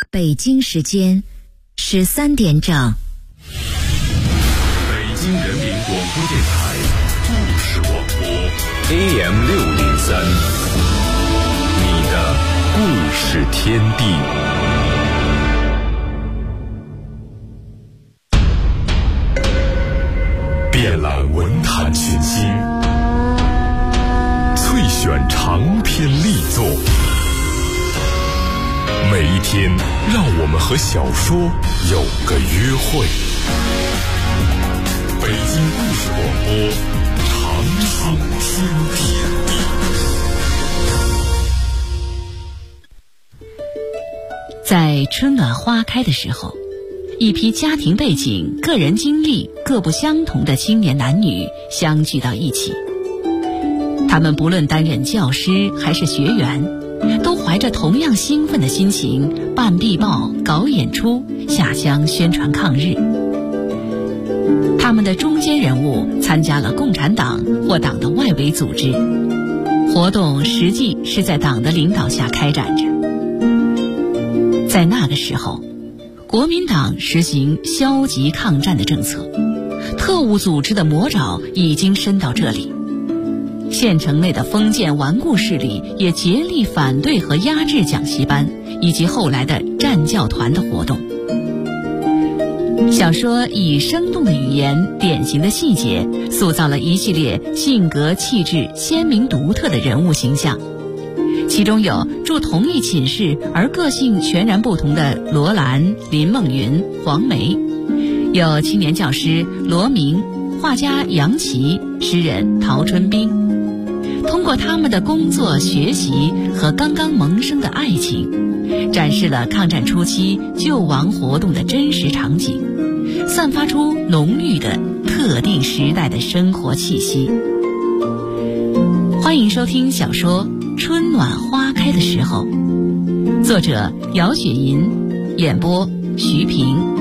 北京时间13点整。 北京人民广播电台故事广播 AM603，你的故事天地。遍览文坛群星，萃选长篇力作。每一天，让我们和小说有个约会。北京故事广播，长唱天地。 在春暖花开的时候，一批家庭背景、个人经历各不相同的青年男女相聚到一起。他们不论担任教师还是学员，都怀着同样兴奋的心情办壁报、搞演出、下乡宣传抗日。他们的中坚人物参加了共产党或党的外围组织，活动实际是在党的领导下开展着。在那个时候，国民党实行消极抗战的政策，特务组织的魔爪已经伸到这里。县城内的封建顽固势力也竭力反对和压制讲习班以及后来的战教团的活动。小说以生动的语言、典型的细节，塑造了一系列性格气质鲜明独特的人物形象。其中有住同一寝室而个性全然不同的罗兰、林梦云、黄梅，有青年教师罗明、画家杨琦、诗人陶春冰。通过他们的工作、学习和刚刚萌生的爱情，展示了抗战初期救亡活动的真实场景，散发出浓郁的特定时代的生活气息。欢迎收听小说《春暖花开的时候》，作者姚雪银，演播徐平。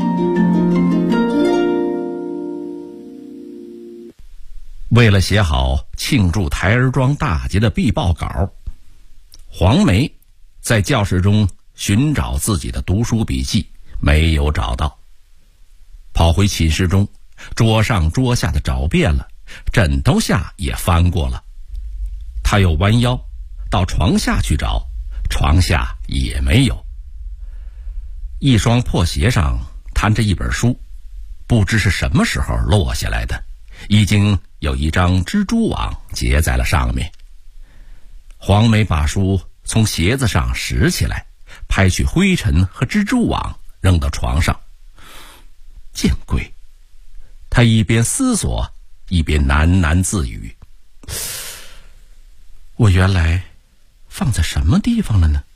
为了写好庆祝台儿庄大捷的壁报稿，黄梅在教室中寻找自己的读书笔记，没有找到。跑回寝室中，桌上桌下的找遍了，枕头下也翻过了。他又弯腰到床下去找，床下也没有。一双破鞋上摊着一本书，不知是什么时候落下来的，已经有一张蜘蛛网结在了上面。黄梅把书从鞋子上拾起来，拍去灰尘和蜘蛛网，扔到床上。见鬼！他一边思索，一边喃喃自语：我原来放在什么地方了呢？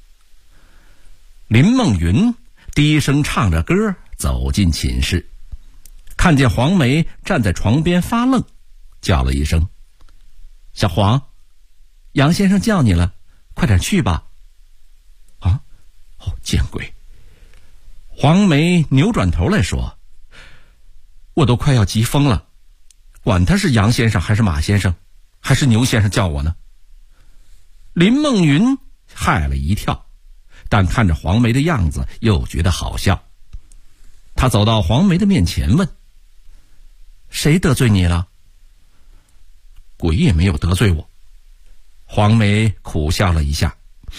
林梦云低声唱着歌走进寝室，看见黄梅站在床边发愣，叫了一声：小黄，杨先生叫你了，快点去吧。啊，见鬼！黄梅扭转头来说：我都快要急疯了，管他是杨先生还是马先生还是牛先生叫我呢。林梦云害了一跳，但看着黄梅的样子又觉得好笑。他走到黄梅的面前问：谁得罪你了？鬼也没有得罪我。黄梅苦笑了一下：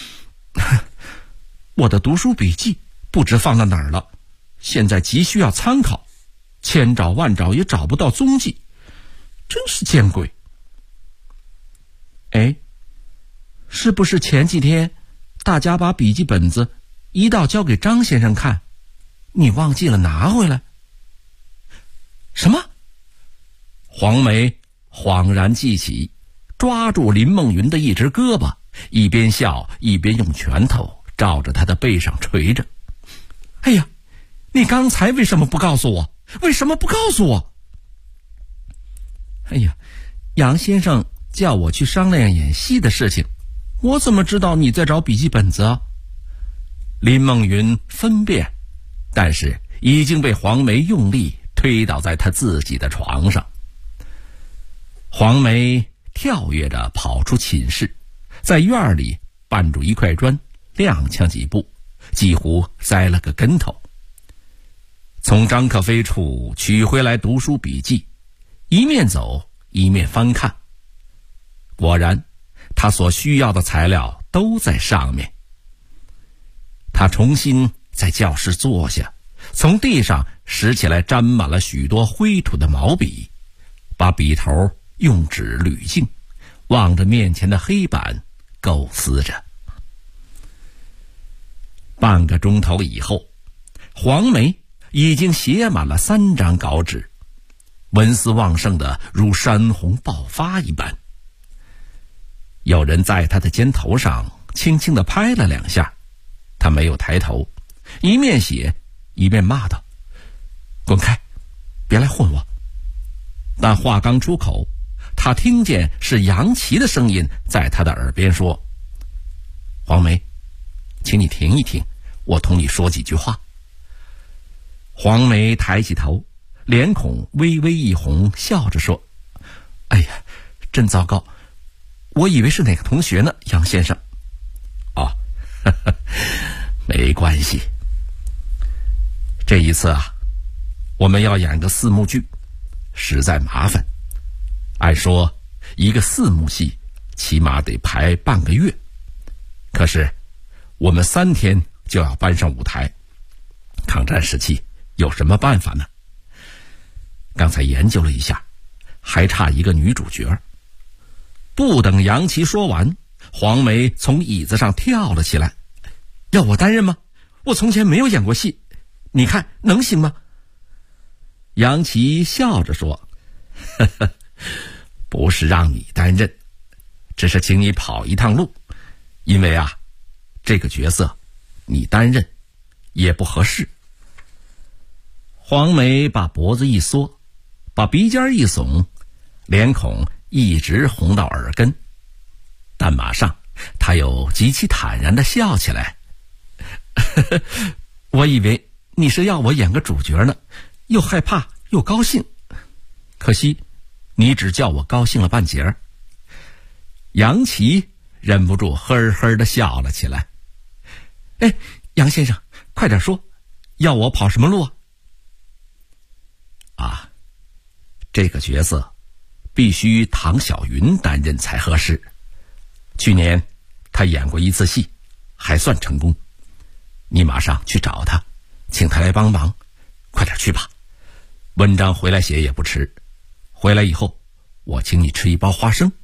我的读书笔记不知放到哪儿了，现在急需要参考，千找万找也找不到踪迹，真是见鬼。哎，是不是前几天大家把笔记本子一道交给张先生看，你忘记了拿回来？什么？黄梅恍然记起，抓住林梦云的一只胳膊，一边笑一边用拳头照着他的背上捶着。哎呀，你刚才为什么不告诉我？为什么不告诉我？哎呀，杨先生叫我去商量演戏的事情，我怎么知道你在找笔记本子啊？林梦云分辨，但是已经被黄梅用力推倒在他自己的床上。黄梅跳跃着跑出寝室，在院里绊住一块砖，踉跄几步， 几乎栽了个跟头。从张克飞处取回来读书笔记，一面走一面翻看，果然他所需要的材料都在上面。他重新在教室坐下，从地上拾起来沾满了许多灰土的毛笔，把笔头用纸捋净，望着面前的黑板构思着。半个钟头以后，黄梅已经写满了3张稿纸，文思旺盛的如山洪爆发一般。有人在他的肩头上轻轻地拍了2下，他没有抬头，一面写一面骂道：“滚开，别来混我！”但话刚出口，他听见是杨琦的声音在他的耳边说：“黄梅，请你停一停，我同你说几句话。”黄梅抬起头，脸孔微微一红，笑着说：“哎呀，真糟糕，我以为是哪个同学呢，杨先生。”“哦，呵呵，没关系。这一次啊，我们要演个4幕剧，实在麻烦。按说一个4幕戏起码得排半个月，可是我们3天就要搬上舞台，抗战时期有什么办法呢？刚才研究了一下，还差一个女主角。”不等杨琦说完，黄梅从椅子上跳了起来：“要我担任吗？我从前没有演过戏，你看能行吗？”杨琦笑着说：“呵呵，不是让你担任，只是请你跑一趟路，因为啊，这个角色你担任也不合适。”黄梅把脖子一缩，把鼻尖一耸，脸孔一直红到耳根，但马上他又极其坦然地笑起来：“我以为你是要我演个主角呢，又害怕又高兴，可惜你只叫我高兴了半截儿。”杨琦忍不住呵呵地笑了起来：“哎，杨先生，快点说，要我跑什么路啊？”“啊，这个角色必须唐小云担任才合适。去年他演过1次戏，还算成功。你马上去找他，请他来帮忙，快点去吧。文章回来写也不迟。回来以后，我请你吃1包花生。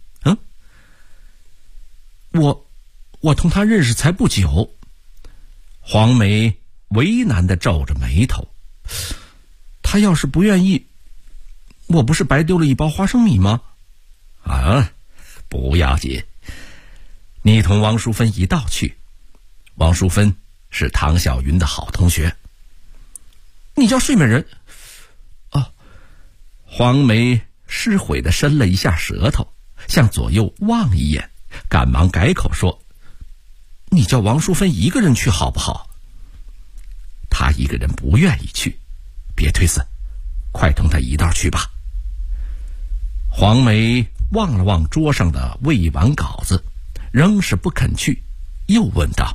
我同他认识才不久。”黄梅为难地皱着眉头：“他要是不愿意，我不是白丢了1包花生米吗？”“啊，不要紧，你同王淑芬一道去。王淑芬是唐小云的好同学。”“你叫睡美人？”“哦。”黄梅失悔地伸了一下舌头，向左右望一眼，赶忙改口说：“你叫王淑芬一个人去好不好？”“她一个人不愿意去，别推辞，快同她一道去吧。”黄梅望了望桌上的未完稿子，仍是不肯去，又问道：“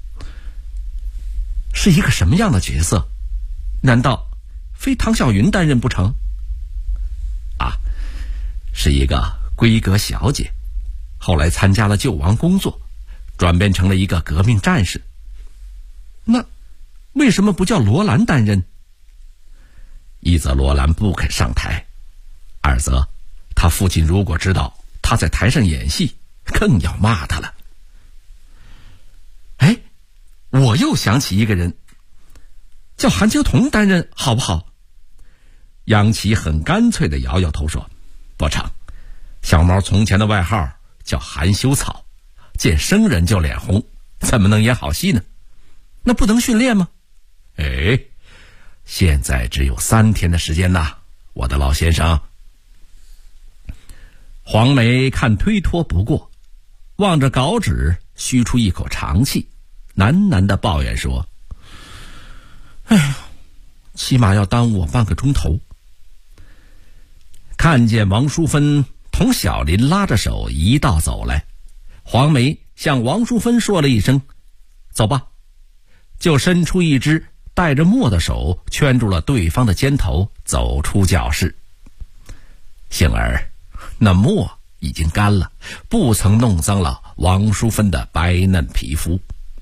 是一个什么样的角色？难道非唐小云担任不成？”“啊，是一个闺阁小姐，后来参加了救亡工作，转变成了一个革命战士。”“那为什么不叫罗兰担任？”“一则罗兰不肯上台，二则他父亲如果知道他在台上演戏，更要骂他了。”“哎，我又想起一个人，叫韩秋桐担任好不好？”杨琦很干脆地摇摇头说：“不成，小毛从前的外号叫含羞草，见生人就脸红，怎么能演好戏呢？那不能训练吗？”“哎，现在只有3天的时间呐，我的老先生。”黄梅看推脱不过，望着稿纸，吁出一口长气，喃喃地抱怨说：“哎呀，起码要耽误我半个钟头。”看见王淑芬同小林拉着手一道走来，黄梅向王淑芬说了一声：“走吧。” 就伸出一只带着墨的手圈住了对方的肩头，走出教室。幸而那墨已经干了，不曾弄脏了王淑芬的白嫩皮肤。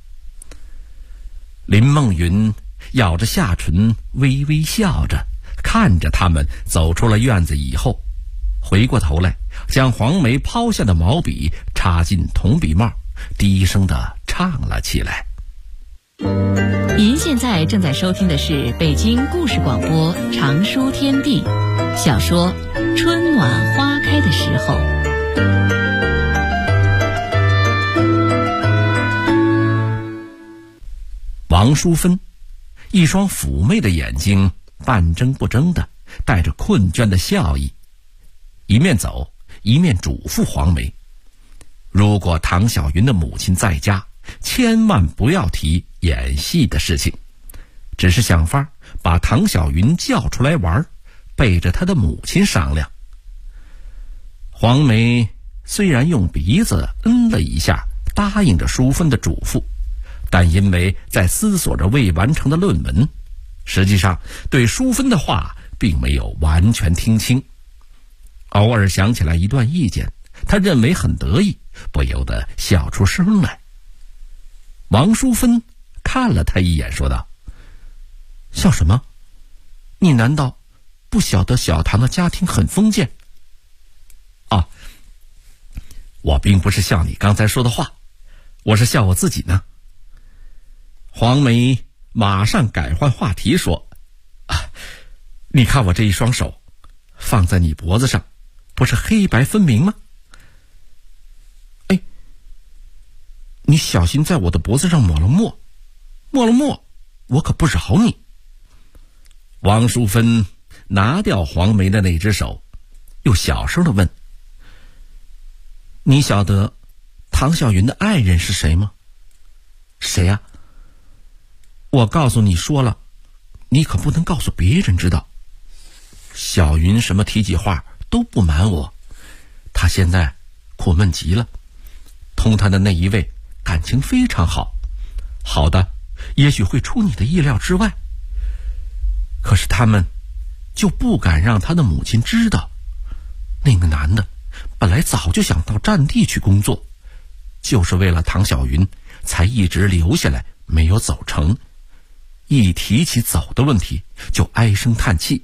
林梦云咬着下唇，微微笑着看着他们走出了院子以后，回过头来将黄梅抛下的毛笔插进铜笔帽，低声地唱了起来。 您现在正在收听的是北京故事广播长书天地小说《春暖花开的时候》。 王淑芬一双妩媚的眼睛半睁不睁的，带着困倦的笑意，一面走一面嘱咐黄梅，如果唐小云的母亲在家，千万不要提演戏的事情，只是想法把唐小云叫出来玩，背着他的母亲商量。黄梅虽然用鼻子了一下，答应着淑芬的嘱咐，但因为在思索着未完成的论文，实际上对淑芬的话并没有完全听清，偶尔想起来一段意见，他认为很得意，不由得笑出声来。王淑芬看了他一眼，说道：笑什么？你难道不晓得小唐的家庭很封建？啊，我并不是笑你刚才说的话，我是笑我自己呢。黄梅马上改换话题说：你看我这一双手放在你脖子上，不是黑白分明吗？你小心在我的脖子上抹了墨，我可不饶你。王淑芬拿掉黄梅的那只手，又小声地问：你晓得唐小云的爱人是谁吗？谁呀？我告诉你说了，你可不能告诉别人知道。小云什么体己话都不瞒我，她现在苦闷极了，同她的那一位感情非常好，好的也许会出你的意料之外，可是他们就不敢让他的母亲知道。那个男的本来早就想到战地去工作，就是为了唐小云才一直留下来没有走成，一提起走的问题就唉声叹气。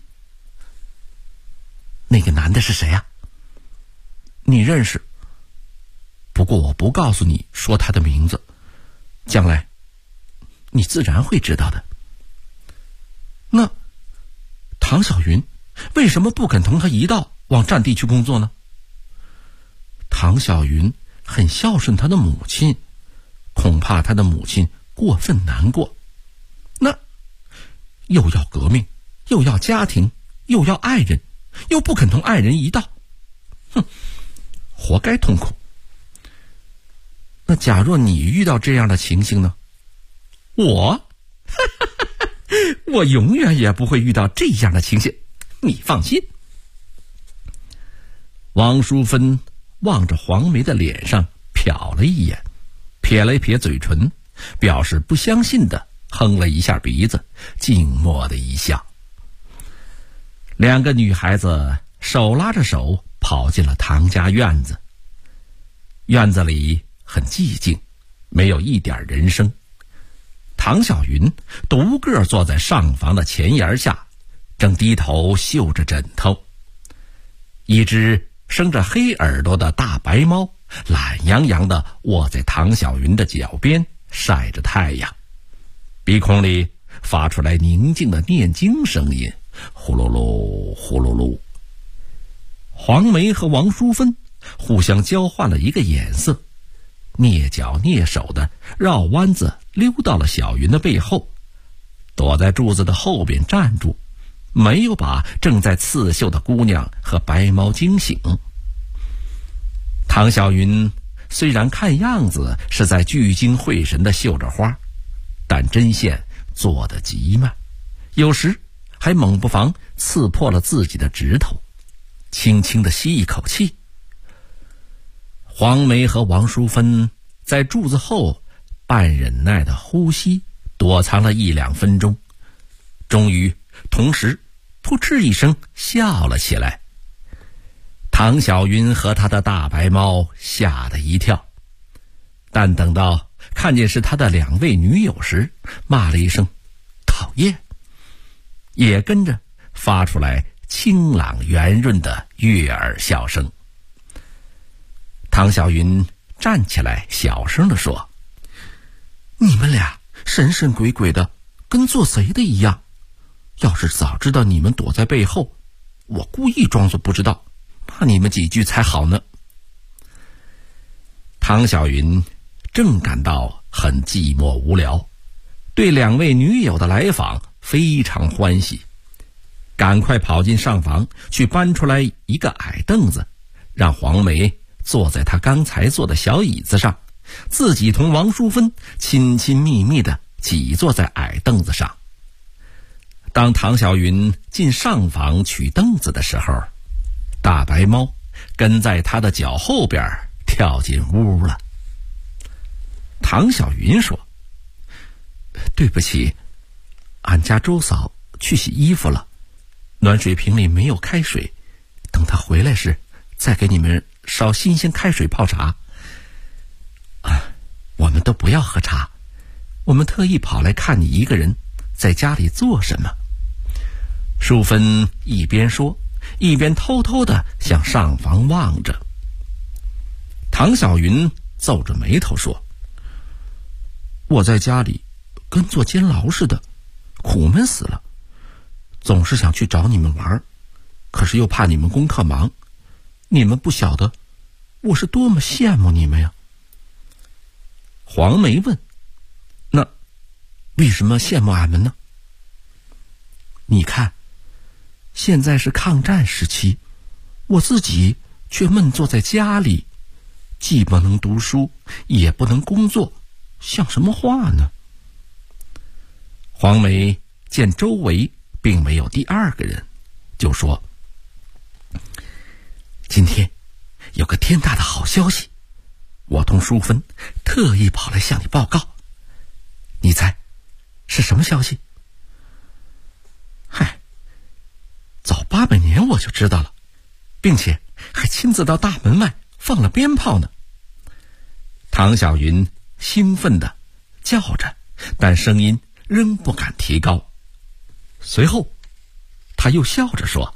那个男的是谁啊？你认识？不过我不告诉你说他的名字，将来你自然会知道的。那唐小云为什么不肯同他一道往战地去工作呢？唐小云很孝顺他的母亲，恐怕他的母亲过分难过，那又要革命，又要家庭，又要爱人，又不肯同爱人一道，活该痛苦。那假若你遇到这样的情形呢？我永远也不会遇到这样的情形，你放心。王淑芬望着黄梅的脸上瞟了一眼，撇了一撇嘴唇，表示不相信的哼了一下鼻子，静默的一笑。两个女孩子手拉着手跑进了唐家院子。院子里很寂静，没有一点人声。唐小云独个坐在上房的前檐下，正低头嗅着枕头。一只生着黑耳朵的大白猫懒洋洋地卧在唐小云的脚边，晒着太阳，鼻孔里发出来宁静的念经声音，呼噜噜呼噜噜。黄梅和王淑芬互相交换了一个眼色，蹑脚蹑手的绕弯子溜到了小云的背后，躲在柱子的后边站住，没有把正在刺绣的姑娘和白猫惊醒。唐小云虽然看样子是在聚精会神地绣着花，但针线做得极慢，有时还猛不防刺破了自己的指头，轻轻地吸一口气。黄梅和王淑芬在柱子后半忍耐的呼吸躲藏了1-2分钟，终于同时扑哧一声笑了起来。唐小云和他的大白猫吓得一跳，但等到看见是他的2位女友时，骂了一声讨厌，也跟着发出来清朗圆润的悦耳笑声。唐小云站起来小声地说：你们俩神神鬼鬼的，跟做贼的一样，要是早知道你们躲在背后，我故意装作不知道，骂你们几句才好呢。唐小云正感到很寂寞无聊，对2位女友的来访非常欢喜，赶快跑进上房去搬出来一个矮凳子，让黄梅坐在他刚才坐的小椅子上，自己同王淑芬亲亲密密地挤坐在矮凳子上。当唐小云进上房取凳子的时候，大白猫跟在他的脚后边跳进屋了。唐小云说：对不起，俺家周嫂去洗衣服了，暖水瓶里没有开水，等她回来时再给你们烧新鲜开水泡茶。我们都不要喝茶，我们特意跑来看你一个人在家里做什么。淑芬一边说，一边偷偷地向上房望着。唐小云皱着眉头说：我在家里跟坐监牢似的，苦闷死了，总是想去找你们玩，可是又怕你们功课忙，你们不晓得我是多么羡慕你们呀。黄梅问：那为什么羡慕俺们呢？你看，现在是抗战时期，我自己却闷坐在家里，既不能读书，也不能工作，像什么话呢？黄梅见周围并没有第2个人，就说：今天有个天大的好消息，我同淑芬特意跑来向你报告，你猜是什么消息？嗨，早800年我就知道了，并且还亲自到大门外放了鞭炮呢。唐小云兴奋地叫着，但声音仍不敢提高。随后他又笑着说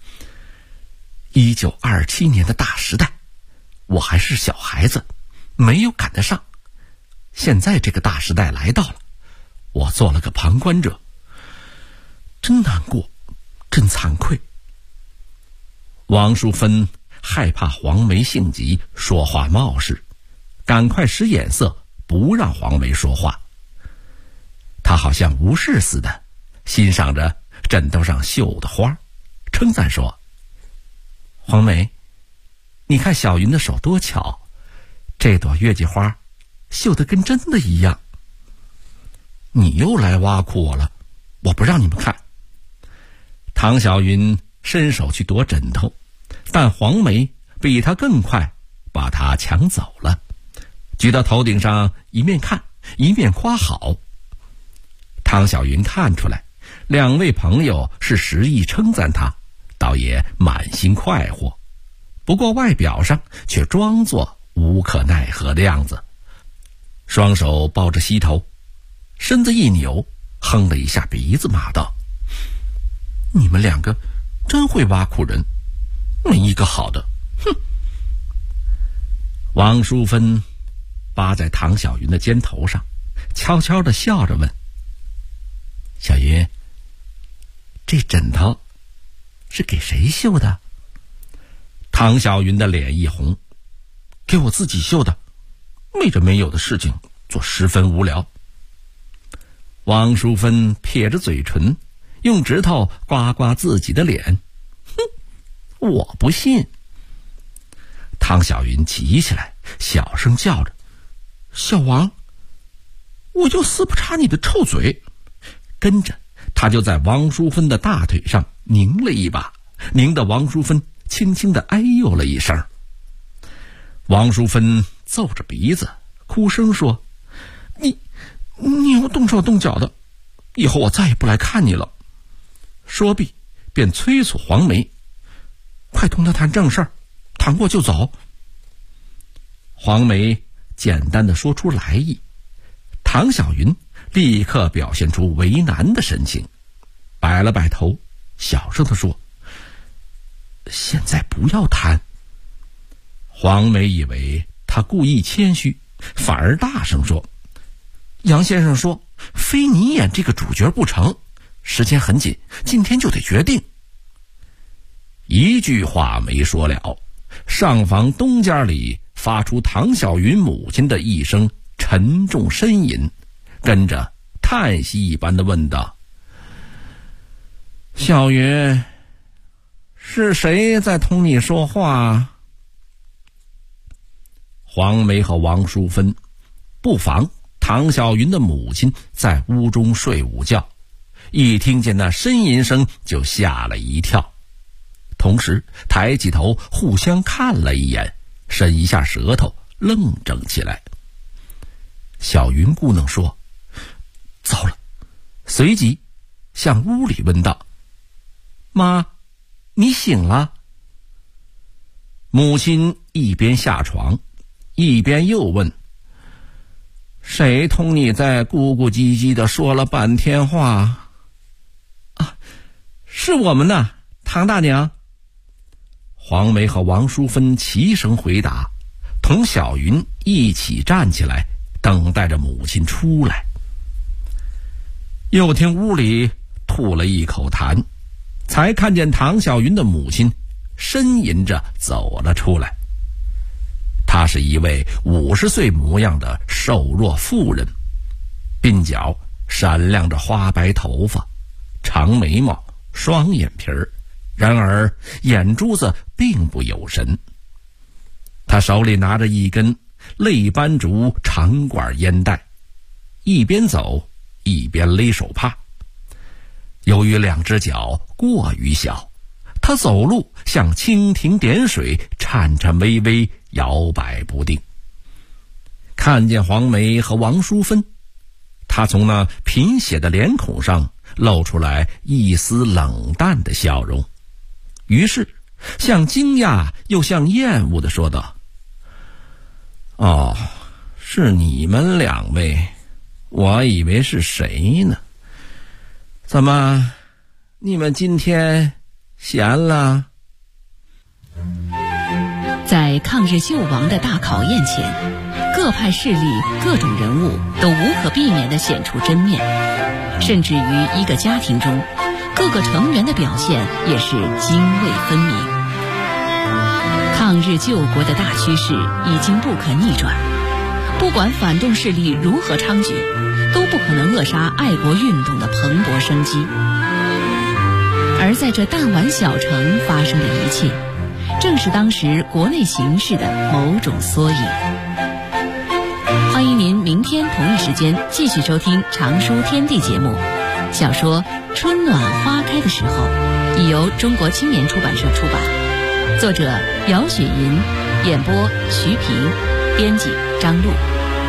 ：1927年的大时代，我还是小孩子，没有赶得上，现在这个大时代来到了，我做了个旁观者，真难过，真惭愧。王淑芬害怕黄梅性急，说话冒失，赶快使眼色不让黄梅说话。她好像无事似的，欣赏着枕头上绣的花，称赞说：黄梅，你看小云的手多巧，这朵月季花绣得跟真的一样。你又来挖苦我了，我不让你们看。唐小云伸手去夺枕头，但黄梅比他更快，把他抢走了，举到头顶上，一面看一面夸好。唐小云看出来2位朋友是实意称赞他，倒也满心快活，不过外表上却装作无可奈何的样子，双手抱着膝头，身子一扭，哼了一下鼻子，骂道：你们2个真会挖苦人，没一个好的，哼！王淑芬扒在唐小云的肩头上，悄悄地笑着问：小云，这枕头是给谁绣的？唐小云的脸一红：给我自己绣的，没着没有的事情做，十分无聊。王淑芬撇着嘴唇，用指头刮刮自己的脸：哼，我不信。唐小云急起来，小声叫着：小王，我就死不插你的臭嘴。跟着他就在王淑芬的大腿上拧了一把，拧得王淑芬轻轻地哎呦了一声。王淑芬皱着鼻子哭声说：你有动手动脚的，以后我再也不来看你了。说毕便催促黄梅，快同他谈正事儿，谈过就走。黄梅简单的说出来意，唐小云立刻表现出为难的神情，摆了摆头，小声地说，现在不要谈。黄梅以为他故意谦虚，反而大声说，杨先生说非你演这个主角不成，时间很紧，今天就得决定。一句话没说了，上房东间里发出唐小云母亲的一声沉重呻吟，跟着叹息一般的问道，小云，是谁在同你说话？黄梅和王淑芬不妨唐小云的母亲在屋中睡午觉，一听见那呻吟声就吓了一跳，同时抬起头互相看了一眼，伸一下舌头，愣怔起来。小云咕哝说，糟了，随即向屋里问道，妈，你醒了？母亲一边下床一边又问，谁同你在咕咕唧唧的说了半天话？是我们呢，唐大娘。黄梅和王淑芬齐声回答，同小云一起站起来，等待着母亲出来。又听屋里吐了一口痰，才看见唐小云的母亲呻吟着走了出来。她是一位50岁模样的瘦弱妇人，鬓角闪亮着花白头发，长眉毛，双眼皮儿，然而眼珠子并不有神。她手里拿着一根类斑竹长管烟袋，一边走一边勒手帕。由于两只脚过于小，她走路像蜻蜓点水，颤颤巍巍，摇摆不定。看见黄梅和王淑芬，她从那贫血的脸孔上露出来一丝冷淡的笑容，于是像惊讶又像厌恶地说道，哦，是你们两位，我以为是谁呢？怎么，你们今天闲了？ 在抗日救亡的大考验前，各派势力、各种人物都无可避免地显出真面，甚至于一个家庭中，各个成员的表现也是泾渭分明。抗日救国的大趋势已经不可逆转，不管反动势力如何猖獗，都不可能扼杀爱国运动的蓬勃生机。而在这弹丸小城发生的一切，正是当时国内形势的某种缩影。欢迎您明天同一时间继续收听常书天地节目。小说《春暖花开的时候》已由中国青年出版社出版，作者姚雪银，演播徐平，编辑张璐。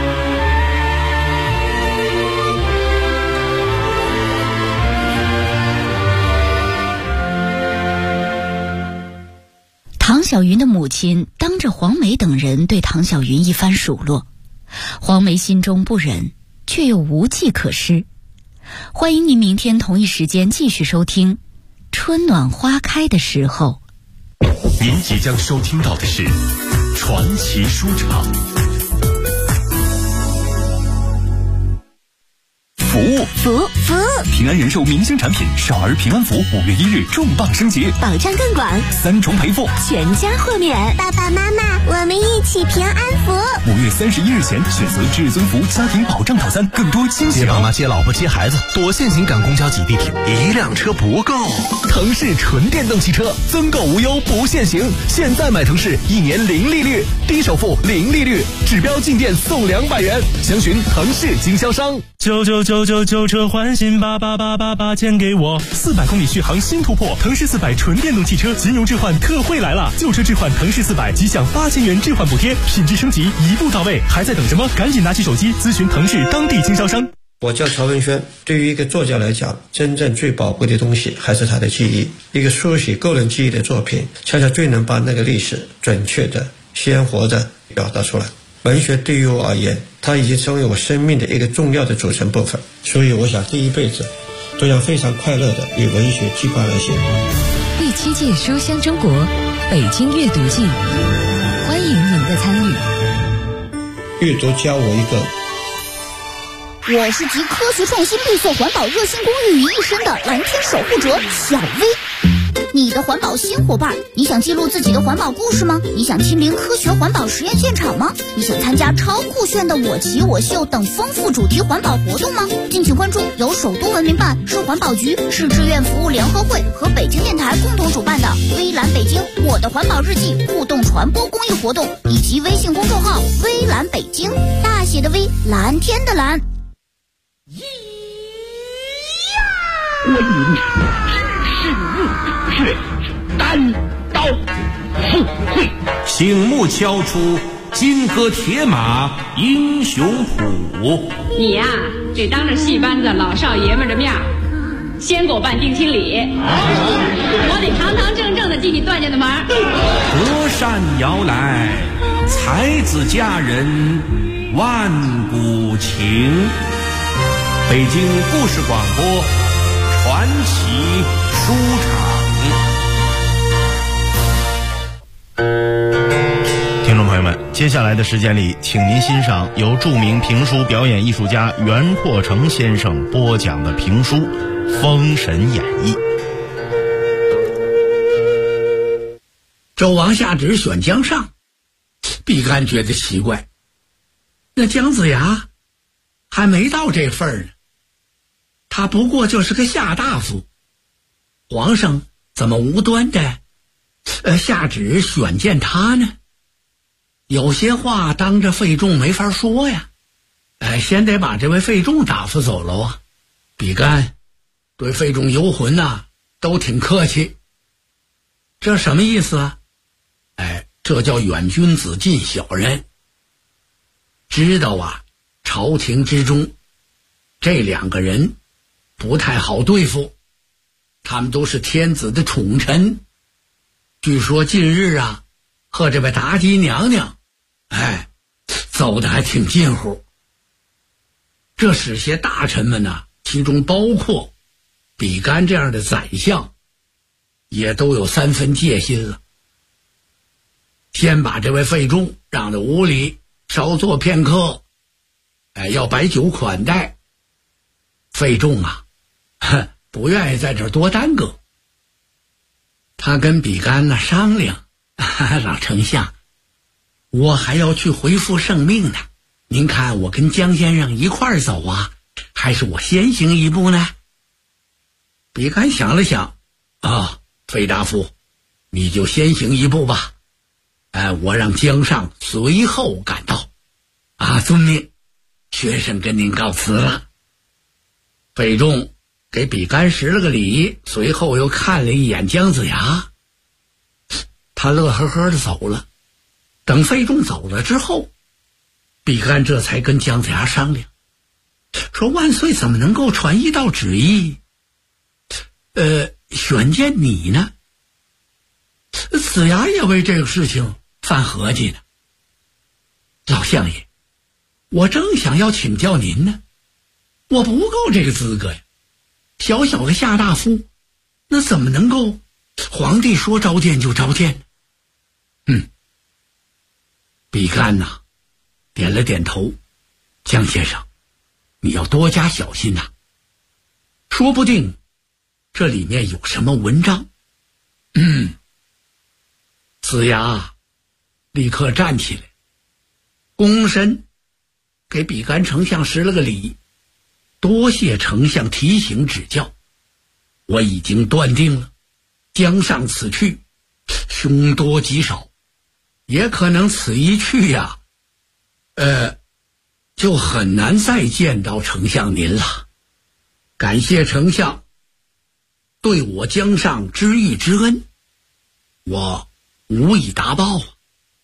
唐小云的母亲当着黄梅等人对唐小云一番数落，黄梅心中不忍，却又无计可施。欢迎您明天同一时间继续收听《春暖花开的时候》。 您即将收听到的是传奇书场。 服务！平安人寿明星产品少儿平安符5月1日重磅升级， 保障更广 ，3重赔付， 全家豁免。 爸爸妈妈，我们一起平安符。 5月31日前选择至尊福家庭保障套餐，更多惊喜。 接爸妈、接老婆、接孩子，多限行赶公交挤地铁，一辆车不够。腾势纯电动汽车增购无忧不限行，现在买腾势1年零利率，低首付零利率，指标进店送200元，详询腾势经销商。 旧车换新，88888钱给我，400公里续航新突破，腾势400纯电动汽车金融置换特惠来了，旧车置换腾势400即享8000元置换补贴，品质升级一步到位，还在等什么？赶紧拿起手机咨询腾势当地经销商。 我叫曹文轩。对于一个作家来讲，真正最宝贵的东西还是他的记忆。一个书写个人记忆的作品，恰恰最能把那个历史准确的、鲜活的表达出来。文学对于我而言，它已经成为我生命的一个重要的组成部分。所以我想这一辈子都要非常快乐的与文学结伴而行。 第7届书香中国北京阅读季，欢迎您的参与。 阅读教我一个。 我是集科学创新、绿色环保、热心公益于一身的蓝天守护者小薇。你的环保新伙伴，你想记录自己的环保故事吗？你想亲临科学环保实验现场吗？你想参加超酷炫的我骑我秀等丰富主题环保活动吗？敬请关注由首都文明办、市环保局、市志愿服务联合会和北京电台共同主办的微蓝北京我的环保日记互动传播公益活动，以及微信公众号微蓝北京，大写的微，蓝天的蓝。 观音是日月单刀赴会， 醒目敲出金戈铁马英雄谱。 你呀，得当着戏班子老少爷们的面先给我办定亲礼，我得堂堂正正的继续段家的门。 隔山摇来，才子佳人万古情。北京故事广播传奇书场。 听众朋友们，接下来的时间里，请您欣赏由著名评书表演艺术家袁阔成先生播讲的评书《封神演义》。 周王下旨选姜尚，毕赣觉得奇怪，那姜子牙还没到这份儿呢，他不过就是个下大夫，皇上怎么无端的下旨选荐他呢？有些话当着费仲没法说呀，先得把这位费仲打发走了啊。比干对费仲游魂呐都挺客气，这什么意思啊？这叫远君子近小人。知道啊，朝廷之中这两个人不太好对付，他们都是天子的宠臣。据说近日啊，和这位妲己娘娘走得还挺近乎。这使些大臣们呢，其中包括比干这样的宰相，也都有3分戒心了。先把这位费仲让到屋里稍坐片刻，要摆酒款待。费仲啊，不愿意在这儿多耽搁。他跟比干呢商量，老丞相，我还要去回复圣命呢，您看我跟姜先生一块儿走啊，还是我先行一步呢？比干想了想，费大夫，你就先行一步吧。我让姜尚随后赶到。遵命，学生跟您告辞了。费仲给比干施了个礼，随后又看了一眼姜子牙，他乐呵呵的走了。等费仲走了之后，比干这才跟姜子牙商量，说万岁怎么能够传一道旨意选荐你呢？子牙也为这个事情犯合计呢。老相爷，我正想要请教您呢，我不够这个资格呀，小小的下大夫，那怎么能够皇帝说召见就召见呢？比干呐点了点头，姜先生，你要多加小心呐，说不定这里面有什么文章。子牙立刻站起来，躬身给比干丞相施了个礼，多谢丞相提醒指教，我已经断定了姜尚此去凶多吉少，也可能此一去呀就很难再见到丞相您了。感谢丞相对我姜尚知遇之恩，我无以达报啊。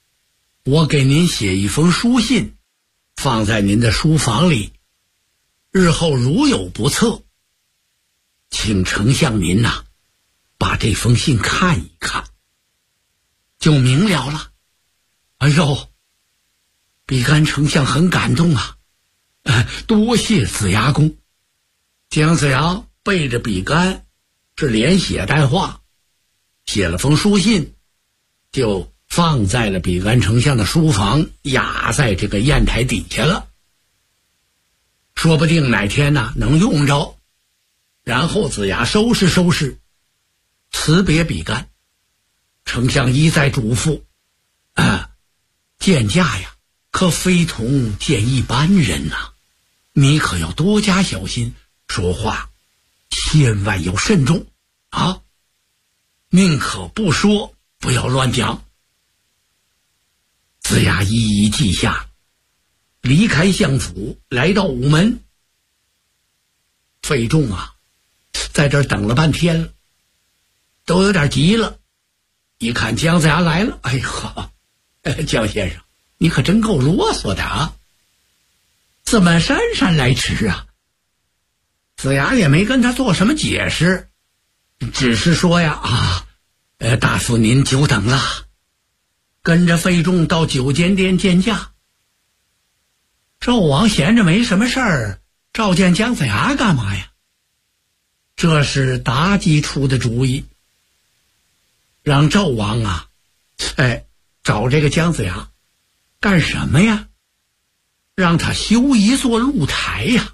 我给您写一封书信，放在您的书房里， 日后如有不测，请丞相您呐，把这封信看一看，就明了了。哎呦，比干丞相很感动啊，多谢子牙公。姜子牙背着比干是连写带画，写了封书信，就放在了比干丞相的书房，压在这个砚台底下了。说不定哪天呢能用着。然后子牙收拾收拾，辞别比干。丞相一再嘱咐，见驾呀，可非同见一般人呐，你可要多加小心，说话千万要慎重啊，宁可不说，不要乱讲。子牙一一记下，离开相府，来到午门。费仲啊，在这儿等了半天了，都有点急了。一看姜子牙来了，哎呀，姜先生，你可真够啰嗦的啊！怎么姗姗来迟啊？子牙也没跟他做什么解释，只是说呀，大夫您久等了，跟着费仲到酒间殿见驾。纣王闲着没什么事儿，召见姜子牙干嘛呀？这是妲己出的主意，让纣王啊，找这个姜子牙干什么呀？让他修一座露台呀。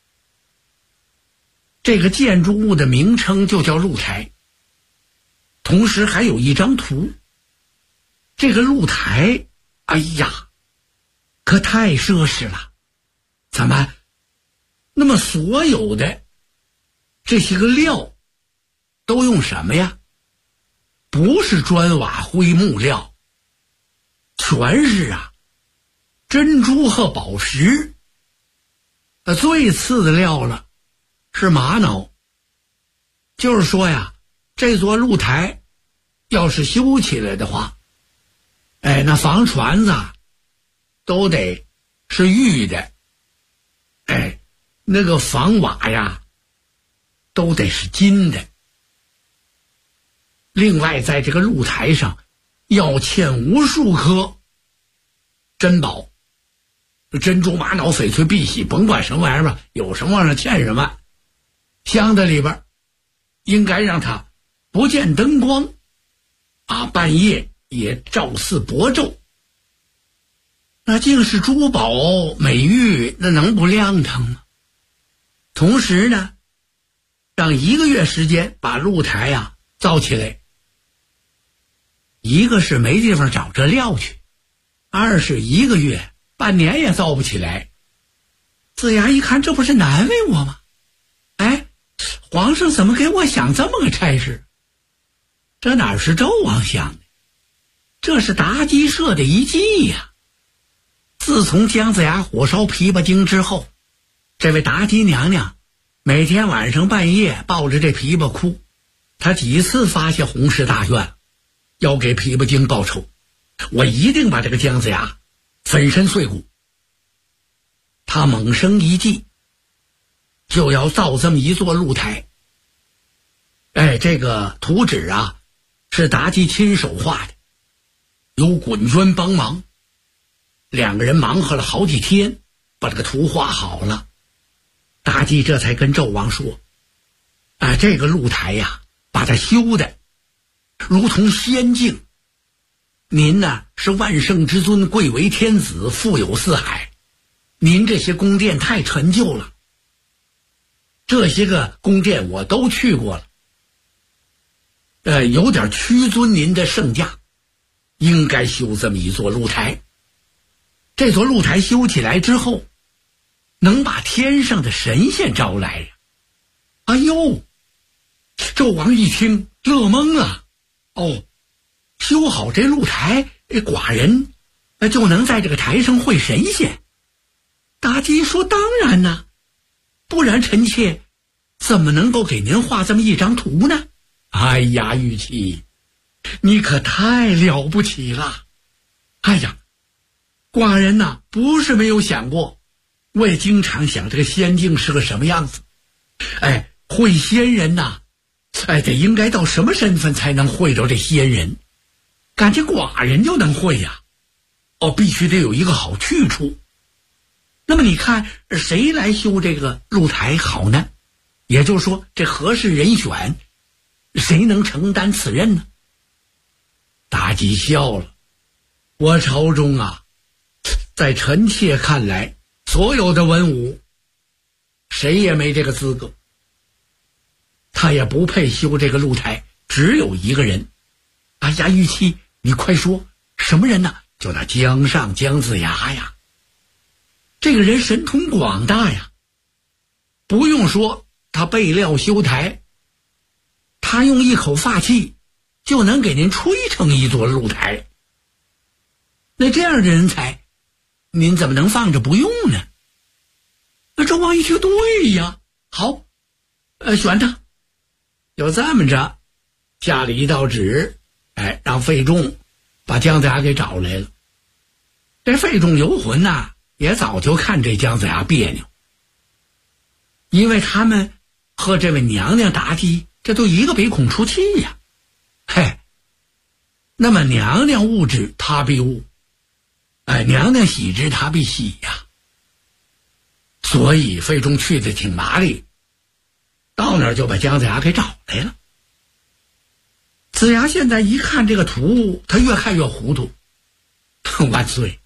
这个建筑物的名称就叫露台，同时还有一张图。这个露台，哎呀，可太奢侈了。怎么？那么所有的这些个料都用什么呀？不是砖瓦灰木料，全是珍珠和宝石。最次的料了是玛瑙。就是说呀，这座露台要是修起来的话，那房船子都得是玉的，那个房瓦呀都得是金的。另外在这个露台上要嵌无数颗珍宝，珍珠玛瑙翡翠碧玺，甭管什么玩意儿吧，有什么往上嵌什么。箱子里边应该让它不见灯光半夜也照似薄昼。那竟是珠宝美玉，那能不亮堂吗？同时呢，让1个月时间把露台造起来。一个是没地方找这料去，二是1个月半年也造不起来。子牙一看，这不是难为我吗？皇上怎么给我想这么个差事？这哪是纣王想的，这是妲己设的一计呀。自从姜子牙火烧琵琶精之后，这位妲己娘娘每天晚上半夜抱着这琵琶哭，她几次发下洪誓大愿，要给琵琶精报仇，我一定把这个姜子牙粉身碎骨。她猛生一计，就要造这么一座露台。这个图纸是妲己亲手画的，有滚砖帮忙。2个人忙活了好几天，把这个图画好了。妲己这才跟纣王说，这个露台把它修的如同仙境。您呢是万圣之尊，贵为天子，富有四海，您这些宫殿太陈旧了，这些个宫殿我都去过了，有点屈尊您的圣驾，应该修这么一座露台。这座露台修起来之后，能把天上的神仙招来呀！哎呦，纣王一听乐懵了。修好这露台，寡人就能在这个台上会神仙。妲己说当然呢，不然臣妾怎么能够给您画这么一张图呢？哎呀，玉琪，你可太了不起了。寡人不是没有想过， 我也经常想这个仙境是个什么样子。哎，会仙人呐，哎，得应该到什么身份才能会着这仙人？感情寡人就能会呀。哦，必须得有一个好去处。那么你看谁来修这个露台好呢？也就是说，这合适人选，谁能承担此任呢？妲己笑了，我朝中啊，在臣妾看来，所有的文武，谁也没这个资格，他也不配修这个露台，只有一个人。哎呀，玉妻，你快说，什么人呢？就那江上姜子牙呀。这个人神通广大呀，不用说他备料修台，他用一口发气就能给您吹成一座露台。那这样的人才，您怎么能放着不用呢？那周王一听，对呀，好，选他。就这么着，下了一道旨，哎，让费仲把姜子牙给找来了。这费仲游魂呐，也早就看这姜子牙别扭，因为他们和这位娘娘妲己，这都一个鼻孔出气呀。嘿，那么娘娘恶之，他必恶；哎，娘娘喜之，他必喜呀。所以费仲去的挺麻利，到那儿就把姜子牙给找来了。子牙现在一看这个图，他越看越糊涂。万岁，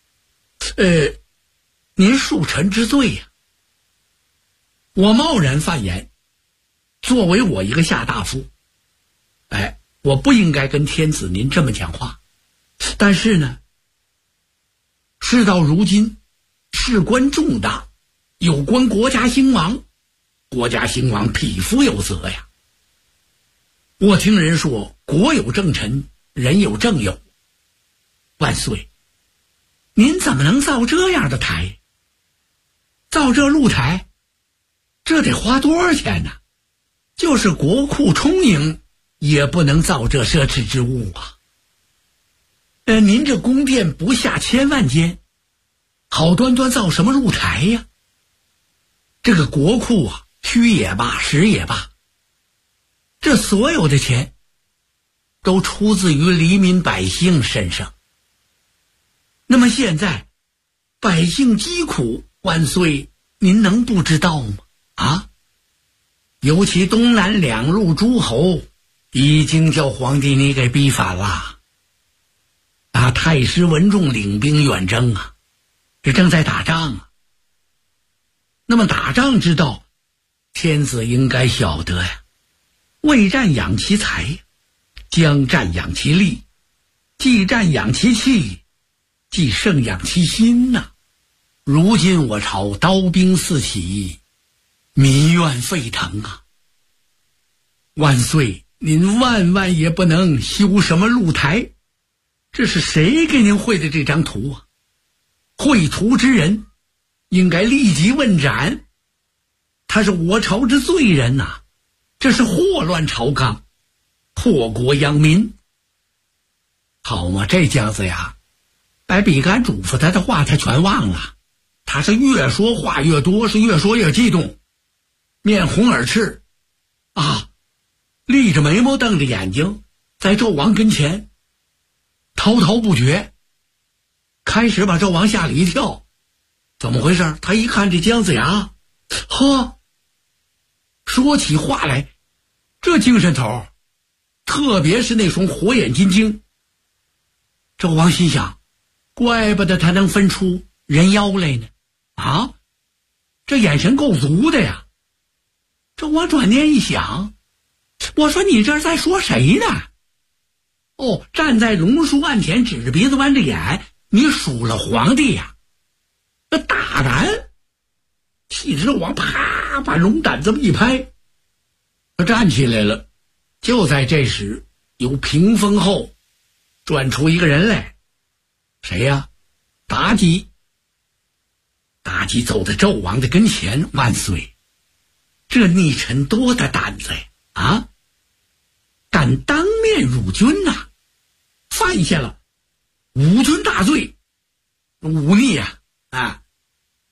您恕臣之罪呀。我贸然犯言，作为我一个下大夫，哎，我不应该跟天子您这么讲话。但是呢，事到如今，事关重大，有关国家兴亡，国家兴亡，匹夫有责呀。我听人说，国有正臣，人有正友。万岁，您怎么能造这样的台？造这露台，这得花多少钱呢？就是国库充盈，也不能造这奢侈之物啊。您这宫殿不下千万间，好端端造什么露台呀？这个国库啊，虚也罢，实也罢，这所有的钱都出自于黎民百姓身上。那么现在百姓疾苦，万岁您能不知道吗？啊，尤其东南两路诸侯已经叫皇帝你给逼反了啊！太师文仲领兵远征啊，这正在打仗啊。那么打仗之道，天子应该晓得呀。未战养其才，将战养其力，既战养其气，既胜养其心呐。如今我朝刀兵四起，民怨沸腾啊！万岁，您万万也不能修什么露台，这是谁给您绘的这张图啊？绘图之人应该立即问斩，他是我朝之罪人呐！这是祸乱朝纲，祸国殃民。好嘛，这姜子牙把比干嘱咐他的话他全忘了，他是越说话越多，是越说越激动，面红耳赤啊，立着眉毛瞪着眼睛，在纣王跟前滔滔不绝，开始把纣王吓了一跳。怎么回事？他一看这姜子牙，呵，说起话来这精神头，特别是那双火眼金睛。纣王心想，怪不得他能分出人妖来呢，啊，这眼神够足的呀。纣王转念一想，我说你这是在说谁呢？哦，站在龙树案前指着鼻子弯着眼，你数了皇帝呀？那大胆！气得纣王啪把龙胆这么一拍，他站起来了。就在这时，由屏风后转出一个人来，谁呀？妲己。妲己走到纣王的跟前，万岁，这逆臣多大胆子呀！啊，敢当面辱君呐，犯下了忤君大罪，忤逆呀！啊，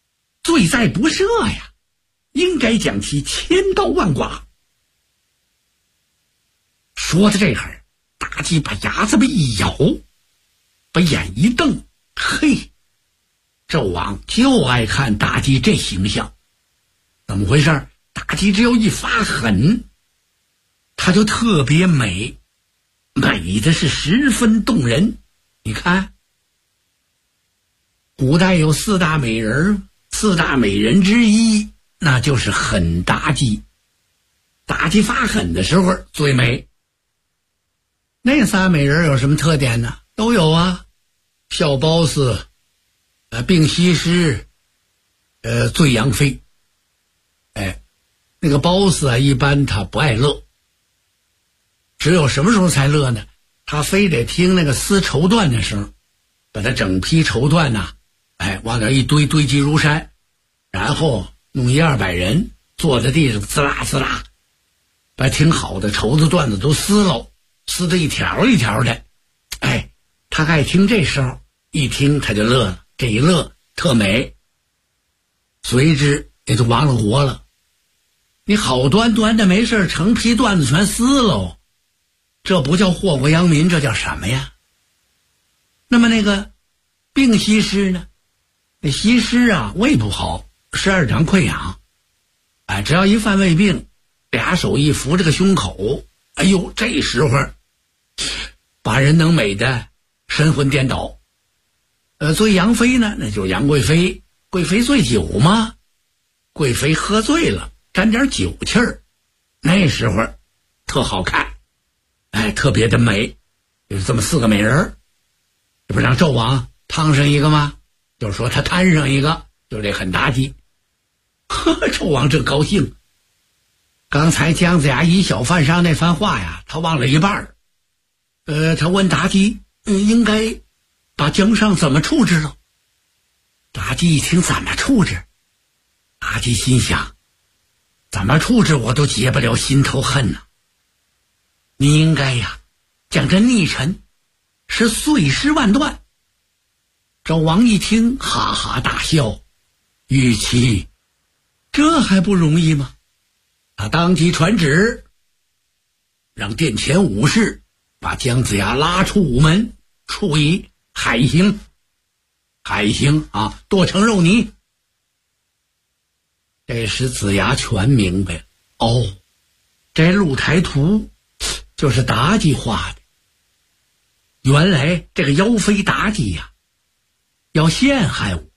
罪在不赦呀，应该将其千刀万剐。说到这儿，妲己把牙子一咬，把眼一瞪，嘿，纣王就爱看妲己这形象。怎么回事？妲己只要一发狠，她就特别美，美的是十分动人。你看，古代有四大美人，四大美人之一那就是狠妲己。妲己发狠的时候最美。那仨美人有什么特点呢？都有啊，笑褒姒、病西施、醉杨妃。那个褒姒啊，一般她不爱乐，只有什么时候才乐呢？她非得听那个丝绸缎的声，把她整批绸缎呐，往那一堆，堆积如山，然后弄100-200人坐在地上，滋啦滋啦，把挺好的绸子缎子都撕了，撕得一条一条的。她爱听这声，一听她就乐了，这一乐特美，随之也就亡了国了。你好端端的没事，成批缎子全撕喽，这不叫祸国殃民，这叫什么呀？那么那个病西施呢？那西施啊，胃不好，12掌溃疡，只要一犯胃病，俩手一扶这个胸口，哎呦，这时候把人能美的神魂颠倒。醉杨妃呢，那就是杨贵妃，贵妃醉酒嘛，贵妃喝醉了，沾点酒气儿，那时候特好看，特别的美。就是这么4个美人，这不让纣王烫上一个吗？就是说他摊上一个，就这狠妲己。纣王这高兴。刚才姜子牙以小犯上那番话呀，他忘了一半。他问妲己，应该把姜尚怎么处置了？妲己一听怎么处置，妲己心想，怎么处置我都解不了心头恨呐。你应该呀，将这逆臣是碎尸万段。纣王一听，哈哈大笑，玉妻，这还不容易吗？他当即传旨，让殿前武士把姜子牙拉出午门，处以海刑。海刑啊，剁成肉泥。这时子牙全明白了，哦，这露台图就是妲己画的。原来这个妖妃妲己呀，要陷害我。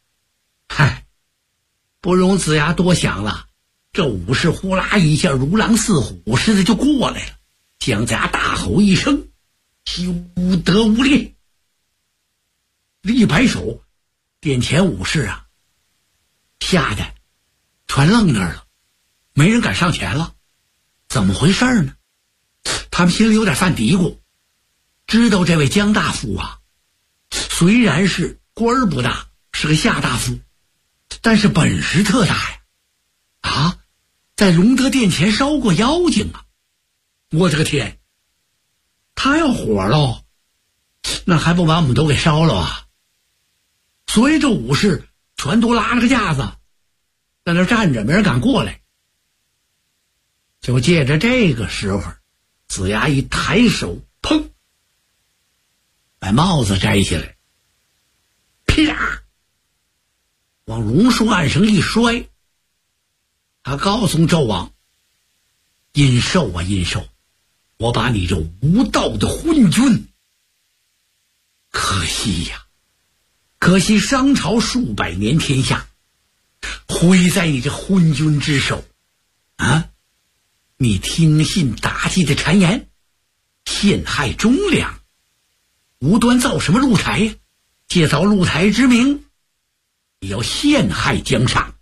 不容子牙多想了，这武士呼啦一下如狼似虎似的就过来了。姜子牙大吼一声，休得无礼！一摆手，殿前武士啊，吓得全愣那儿了，没人敢上前了。怎么回事呢？他们心里有点犯嘀咕，知道这位姜大夫啊，虽然是官儿不大，是个下大夫，但是本事特大呀！在荣德殿前烧过妖精啊！我的个天，他要火了，那还不把我们都给烧了啊？所以这武士全都拉着个架子在那站着，没人敢过来。就借着这个时候，子牙一抬手，砰，把帽子摘下来，啪，往榕树岸上一摔。他告诉纣王，殷寿啊殷寿，我把你这无道的昏君，可惜呀，可惜商朝数百年天下毁在你这昏君之手啊！你听信妲己的谗言，陷害忠良，无端造什么露台呀？借造露台之名，也要陷害姜尚。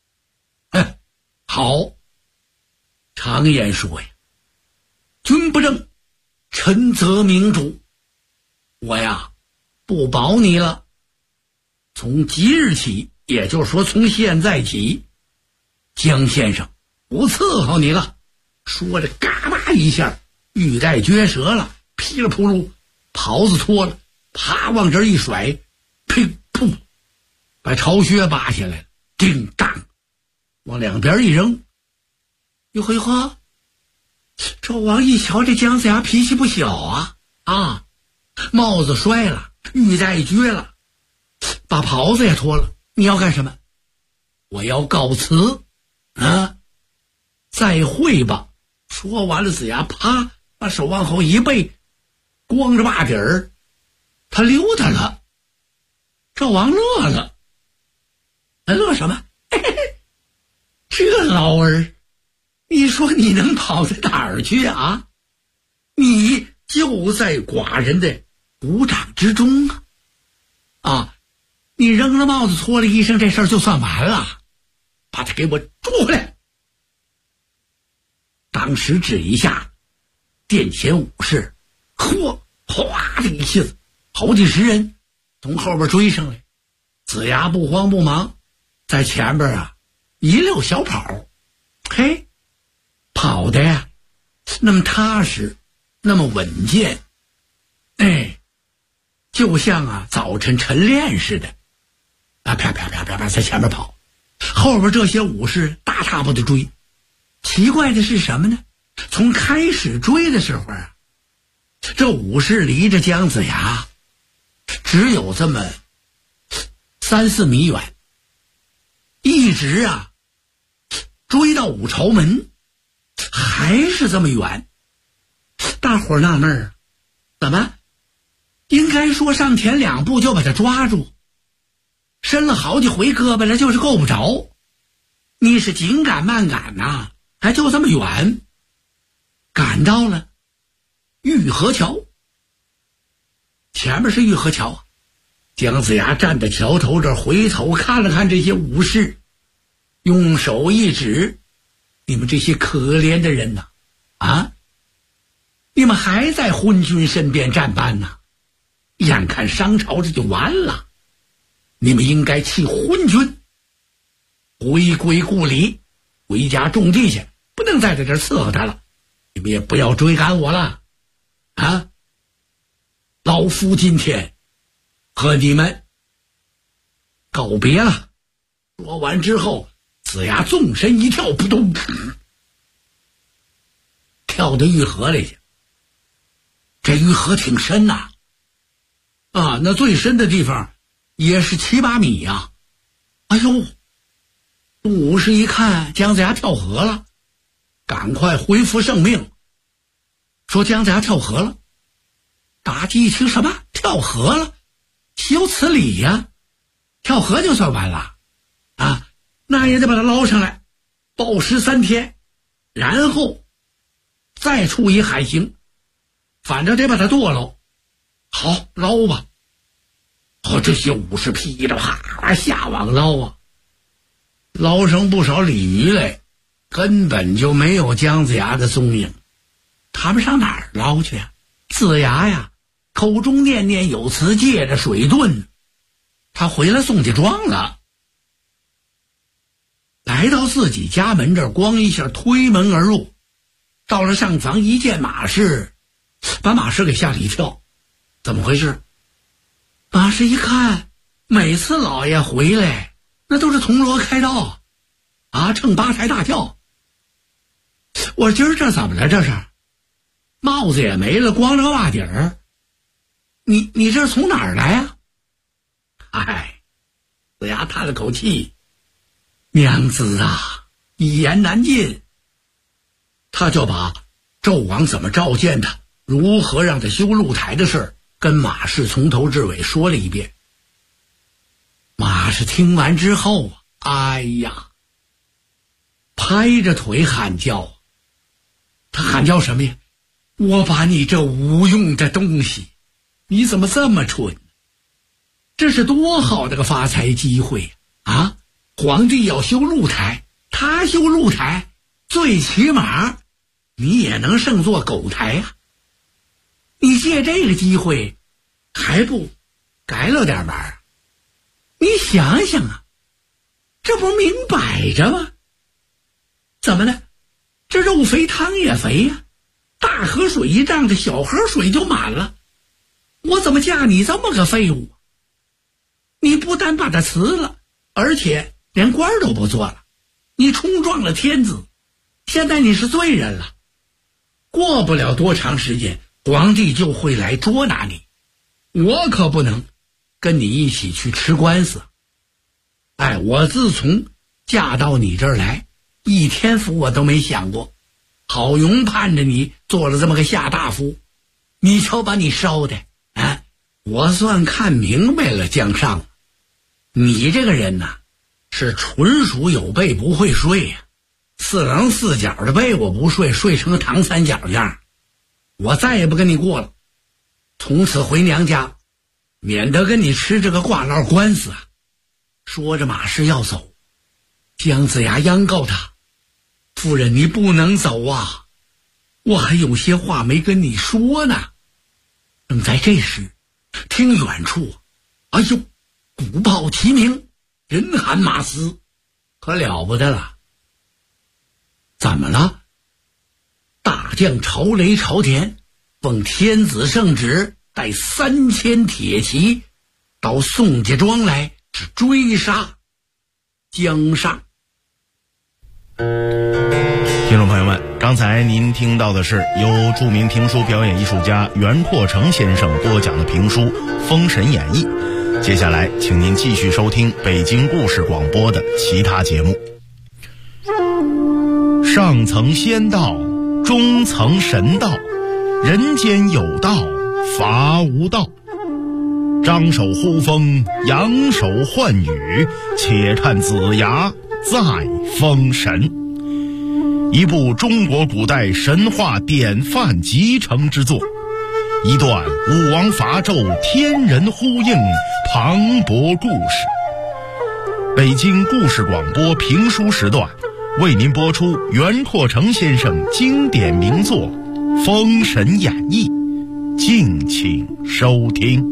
好，常言说呀，君不正，臣则明主。我呀，不保你了。从即日起，也就是说从现在起，姜先生不伺候你了。说着嘎巴一下，玉带撅折了，噼里扑噜，袍子脱了，啪往这一甩，呸噗，把朝靴扒下来了， 叮当，往两边一扔。哟呵哟呵，纣王一瞧这姜子牙脾气不小啊，帽子摔了，玉带撅了，把袍子也脱了。你要干什么？我要告辞啊！再会吧。说完了，子牙啪把手往后一背，光着把底儿，他溜达了。纣王乐了，乐什么？嘿嘿嘿，这老儿，你说你能跑到哪儿去啊？你就在寡人的鼓掌之中啊！你扔了帽子，脱了衣裳，这事儿就算完了。把他给我捉回来！当时指一下，殿前武士，哗的一气子，好几十人从后边追上来。子牙不慌不忙，在前边一溜小跑，嘿，跑的呀，那么踏实，那么稳健，哎，就像早晨晨练似的，啪啪啪啪啪在前面跑。后边这些武士大踏步的追。奇怪的是什么呢？从开始追的时候这武士离着姜子牙只有这么3-4米远，一直追到五朝门，还是这么远。大伙儿纳闷怎么应该说上前2步就把他抓住，伸了好几回胳膊了，就是够不着。你是紧赶慢赶还就这么远。赶到了玉河桥，前面是玉河桥。姜子牙站在桥头这回头看了看这些武士，用手一指，你们这些可怜的人你们还在昏君身边站班眼看商朝这就完了，你们应该弃昏君，回归故里，回家种地去，不能再在这伺候他了。你们也不要追赶我了老夫今天和你们告别了。说完之后，子牙纵身一跳，扑通，跳到玉河里去。这玉河挺深那最深的地方也是7-8米哎呦，武士一看姜子牙跳河了，赶快恢复生命，说姜子牙跳河了。妲己一听，什么跳河了？有此理呀！跳河就算完了那也得把他捞上来，暴尸3天，然后再处以海刑，反正得把他剁了。好，捞吧。这些武士噼里啪啦下网捞捞上不少鲤鱼来，根本就没有姜子牙的踪影。他们上哪儿捞去子牙口中念念有词，借着水遁，他回了宋家庄了。来到自己家门这儿，咣一下推门而入，到了上房一见马氏，把马氏给吓了一跳。怎么回事？马氏一看，每次老爷回来那都是铜锣开道乘8抬大轿。我今儿这怎么了？这是帽子也没了，光着个袜底儿。你这是从哪儿来子牙叹了口气，娘子一言难尽。他就把纣王怎么召见他，如何让他修露台的事跟马氏从头至尾说了一遍。马氏听完之后哎呀，拍着腿喊叫。他喊叫什么呀？我把你这无用的东西，你怎么这么蠢？这是多好的个发财机会皇帝要修露台，他修露台，最起码你也能胜做狗台你借这个机会还不改了点玩你想想这不明摆着吗？怎么呢？这肉肥汤也肥大河水一涨，这小河水就满了。我怎么嫁你这么个废物？你不但把他辞了，而且连官都不做了，你冲撞了天子，现在你是罪人了。过不了多长时间，皇帝就会来捉拿你，我可不能跟你一起去吃官司。我自从嫁到你这儿来，一天福我都没享过，郝勇盼着你做了这么个下大夫，你瞧把你烧的我算看明白了，江上，你这个人呐，是纯属有被不会睡呀，四棱四角的被我不睡，睡成个唐三角样，我再也不跟你过了，从此回娘家，免得跟你吃这个挂牢官司啊。说着马氏要走，姜子牙央告他：夫人，你不能走啊，我还有些话没跟你说呢。正在这时，听远处鼓炮齐鸣，人喊马嘶，可了不得了。怎么了？大将朝雷朝田奉天子圣旨，带3000铁骑到宋家庄来，是追杀姜尚。 听众朋友们，刚才您听到的是由著名评书表演艺术家袁阔成先生播讲的评书《封神演义》。接下来请您继续收听北京故事广播的其他节目。上层仙道，中层神道，人间有道，法无道。张手呼风，扬手唤雨，且看子牙再封神。一部中国古代神话典范集成之作，一段武王伐纣天人呼应磅礴故事。北京故事广播评书时段为您播出袁阔成先生经典名作《封神演义》，敬请收听。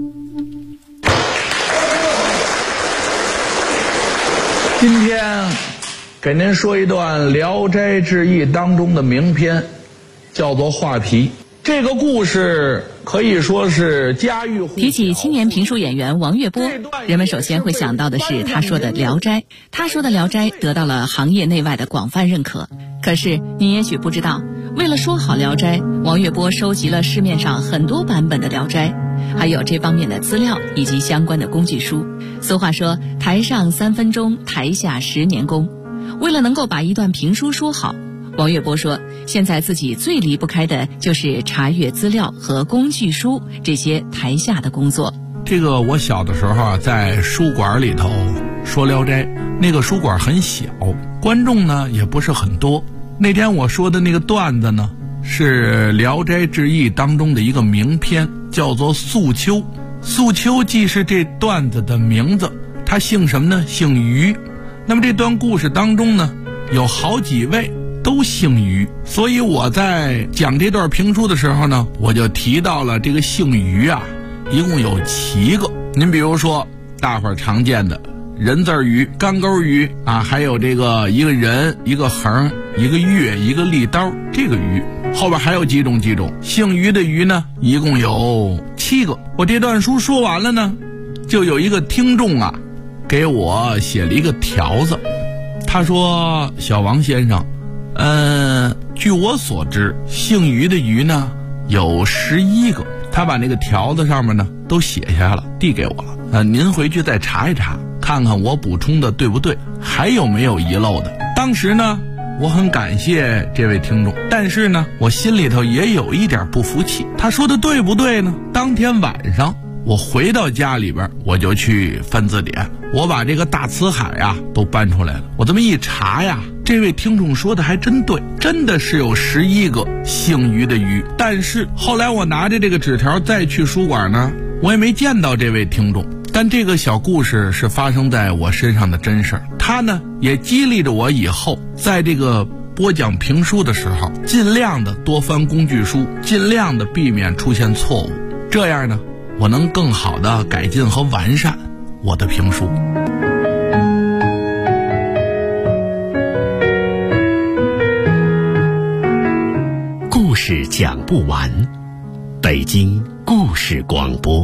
今天给您说一段《聊斋志异》当中的名篇，叫做《画皮》。这个故事可以说是家喻户晓。 提起青年评书演员王月波，人们首先会想到的是他说的《聊斋》。他说的《聊斋》得到了行业内外的广泛认可。可是你也许不知道，为了说好《聊斋》，王月波收集了市面上很多版本的《聊斋》，还有这方面的资料以及相关的工具书。俗话说，台上3分钟，台下10年功。为了能够把一段评书说好，王月波说，现在自己最离不开的就是查阅资料和工具书这些台下的工作。 这个我小的时候在书馆里头说《聊斋》，那个书馆很小，观众呢也不是很多。那天我说的那个段子呢，是《聊斋志异》当中的一个名篇，叫做《素秋》。素秋既是这段子的名字，他姓什么呢？姓于。那么这段故事当中呢，有好几位都姓于，所以我在讲这段评书的时候呢，我就提到了这个姓于啊，一共有7个。您比如说大伙儿常见的人字鱼、干钩鱼啊，还有这个一个人、一个横、一个月、一个利刀，这个鱼后边还有几种姓于的鱼呢，一共有7个。我这段书说完了呢，就有一个听众啊给我写了一个条子，他说：小王先生，据我所知，姓于的于呢有11个。他把那个条子上面呢都写下了，递给我了。您回去再查一查，看看我补充的对不对，还有没有遗漏的。当时呢，我很感谢这位听众，但是呢，我心里头也有一点不服气。他说的对不对呢？当天晚上我回到家里边，我就去翻字典，我把这个大辞海啊都搬出来了。我这么一查呀，这位听众说的还真对，真的是有11个姓于的于。但是后来我拿着这个纸条再去书馆呢，我也没见到这位听众。但这个小故事是发生在我身上的真事儿，它呢也激励着我以后在这个播讲评书的时候，尽量的多翻工具书，尽量的避免出现错误，这样呢我能更好的改进和完善我的评书。 故事讲不完，北京故事广播。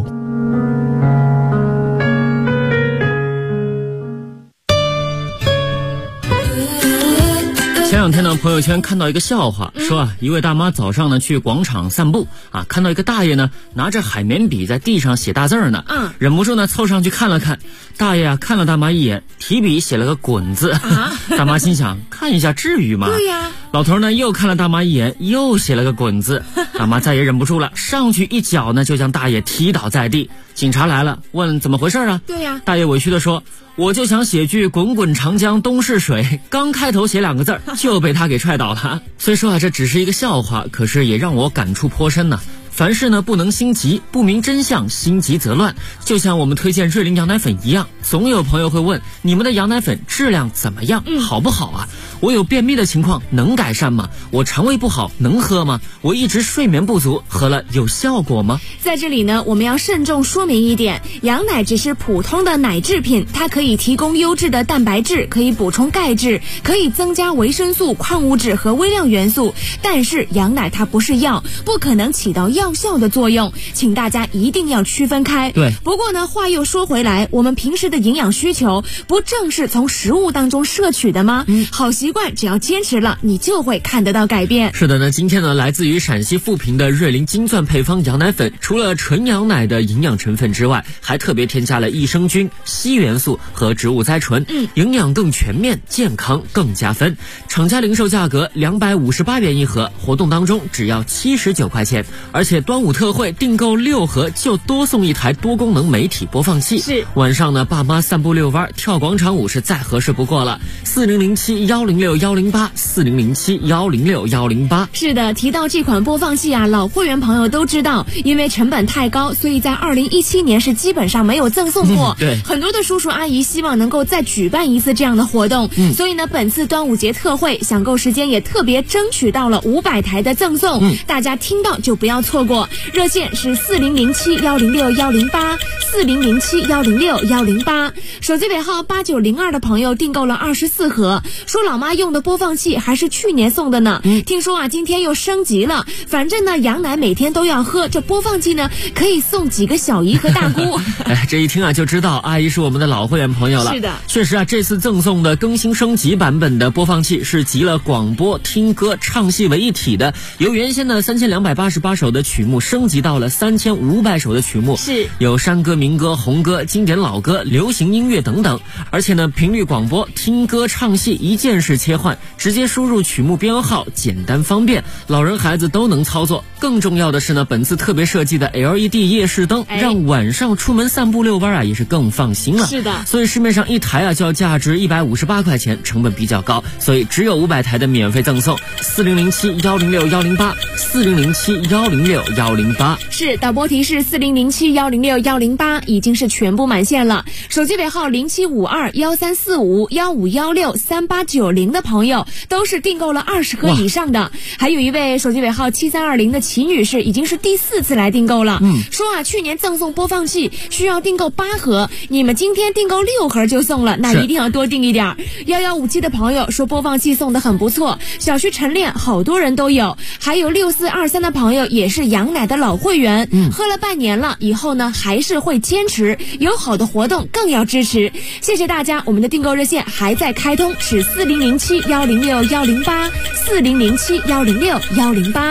两天呢，朋友圈看到一个笑话，说一位大妈早上呢去广场散步看到一个大爷呢拿着海绵笔在地上写大字呢，忍不住呢凑上去看了看，大爷看了大妈一眼，提笔写了个滚字。大妈心想，看一下至于吗？ 对呀。 老头呢又看了大妈一眼，又写了个滚字。大妈再也忍不住了，上去一脚呢就将大爷踢倒在地。警察来了，问怎么回事啊？ 对呀。 大爷委屈地说，我就想写句滚滚长江东逝水，刚开头写2个字就被他给踹倒了。虽说这只是一个笑话，可是也让我感触颇深呢。凡事呢不能心急，不明真相心急则乱。就像我们推荐瑞麟羊奶粉一样，总有朋友会问，你们的羊奶粉质量怎么样？好不好啊？我有便秘的情况能改善吗？我肠胃不好能喝吗？我一直睡眠不足，喝了有效果吗？ 在这里呢，我们要慎重说明一点，羊奶只是普通的奶制品，它可以提供优质的蛋白质，可以补充钙质，可以增加维生素、矿物质和微量元素，但是羊奶它不是药，不可能起到药效的作用，请大家一定要区分开。 对。 不过呢，话又说回来，我们平时的营养需求不正是从食物当中摄取的吗？好习惯只要坚持了，你就会看得到改变。 是的呢，今天呢，来自于陕西富平的瑞麟金钻配方羊奶粉，除了纯羊奶的营养成分之外，还特别添加了益生菌、硒元素和植物甾醇，营养更全面，健康更加分。厂家零售价格258元一盒，活动当中只要79块钱，而且端午特惠订购6盒就多送1台多功能媒体播放器。 是。 晚上呢，爸妈散步遛弯跳广场舞是再合适不过了。4007-106-108，4007-106-108。 是的，提到这款播放器老会员朋友都知道，因为成本太高，所以在2017年是基本上没有赠送过。 对。 很多的叔叔阿姨希望能够再举办一次这样的活动，所以呢，本次端午节特惠享购时间也特别争取到了500台的赠送，大家听到就不要错过。热线是4007-106-108，4007-106-108。手机尾号8902的朋友订购了24盒，说老妈用的播放器还是去年送的呢。听说今天又升级了，反正呢羊奶每天都要喝，这播放器呢可以送几个小姨和大姑。 这一听就知道阿姨是我们的老会员朋友了。 是的， 确实这次赠送的更新升级版本的播放器是集了广播、听歌、唱戏为一体的，由原先的3288首的曲目升级到了3500首的曲目， 是有山歌、民歌、红歌、经典老歌、流行音乐等等。而且呢，频率广播、听歌、唱戏一键式切换，直接输入曲目编号，简单方便，老人孩子都能操作。更重要的是呢，本次特别设计的 LED 夜视灯，让晚上出门散步遛弯也是更放心了。 是的， 所以市面上一台就要价值158块钱，成本比较高，所以只有500台的免费赠送。4007-106-108，4007-106-108。 是，导播提示4007-106-108已经是全部满线了。手机尾号0752-1345-1516-3890的朋友都是订购了20盒以上的，还有一位手机尾号7320的齐女士已经是第4次来订购了。说去年赠送播放器需要订购8盒，你们今天订购6盒就送了，那一定要多订一点。1157的朋友说播放器送的很不错，小区晨练好多人都有，还有6423的朋友也是羊奶的老会员，喝了半年了，以后呢还是会坚持，有好的活动更要支持。谢谢大家，我们的订购热线还在开通，是4007-106-108，4007-106-108。